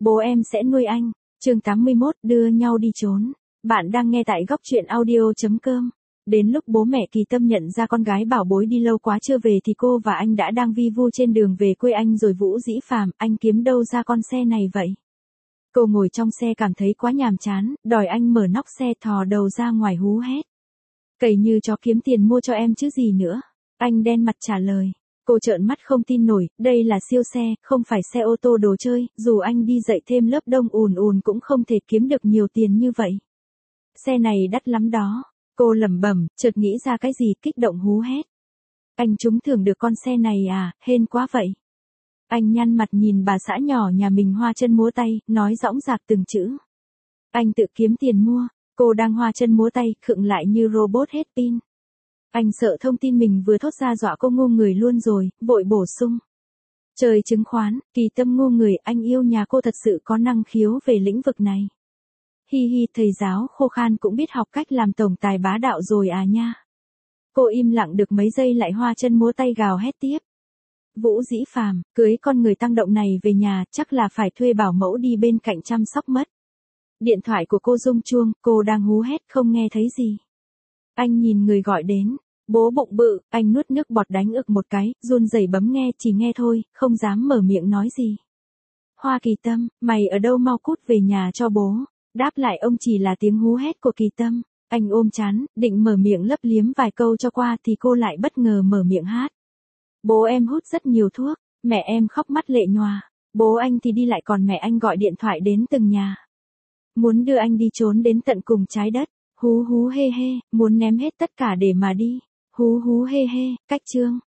Bố em sẽ nuôi anh. Chương 81, đưa nhau đi trốn. Bạn đang nghe tại góc truyện audio.com. Đến lúc bố mẹ Kỳ Tâm nhận ra con gái bảo bối đi lâu quá chưa về thì cô và anh đã đang vi vu trên đường về quê anh rồi. Vũ Dĩ Phàm, anh kiếm đâu ra con xe này vậy? Cô ngồi trong xe cảm thấy quá nhàm chán, đòi anh mở nóc xe thò đầu ra ngoài hú hét. Cày như chó kiếm tiền mua cho em chứ gì nữa. Anh đen mặt trả lời. Cô trợn mắt không tin nổi, đây là siêu xe, không phải xe ô tô đồ chơi, dù anh đi dạy thêm lớp đông ùn ùn cũng không thể kiếm được nhiều tiền như vậy. Xe này đắt lắm đó. Cô lẩm bẩm, chợt nghĩ ra cái gì, kích động hú hét. Anh trúng thưởng được con xe này à, hên quá vậy. Anh nhăn mặt nhìn bà xã nhỏ nhà mình hoa chân múa tay, nói dõng dạc từng chữ. Anh tự kiếm tiền mua. Cô đang hoa chân múa tay, khựng lại như robot hết pin. Anh sợ thông tin mình vừa thốt ra dọa cô ngu người luôn rồi, vội bổ sung. Chơi chứng khoán, Kỳ Tâm ngu người, anh yêu nhà cô thật sự có năng khiếu về lĩnh vực này. Hi hi, thầy giáo khô khan cũng biết học cách làm tổng tài bá đạo rồi à nha. Cô im lặng được mấy giây lại hoa chân múa tay gào hét tiếp. Vũ Dĩ Phàm, cưới con người tăng động này về nhà chắc là phải thuê bảo mẫu đi bên cạnh chăm sóc mất. Điện thoại của cô rung chuông, cô đang hú hét không nghe thấy gì. Anh nhìn người gọi đến. Bố bụng bự, anh nuốt nước bọt đánh ực một cái, run rẩy bấm nghe, chỉ nghe thôi, không dám mở miệng nói gì. Hoa Kỳ Tâm, mày ở đâu, mau cút về nhà cho bố. Đáp lại ông chỉ là tiếng hú hét của Kỳ Tâm. Anh ôm chán, định mở miệng lấp liếm vài câu cho qua thì cô lại bất ngờ mở miệng hát. Bố em hút rất nhiều thuốc, mẹ em khóc mắt lệ nhòa. Bố anh thì đi lại còn mẹ anh gọi điện thoại đến từng nhà. Muốn đưa anh đi trốn đến tận cùng trái đất. Hú hú hê hê, muốn ném hết tất cả để mà đi. Hú hú hê hê, cách chương.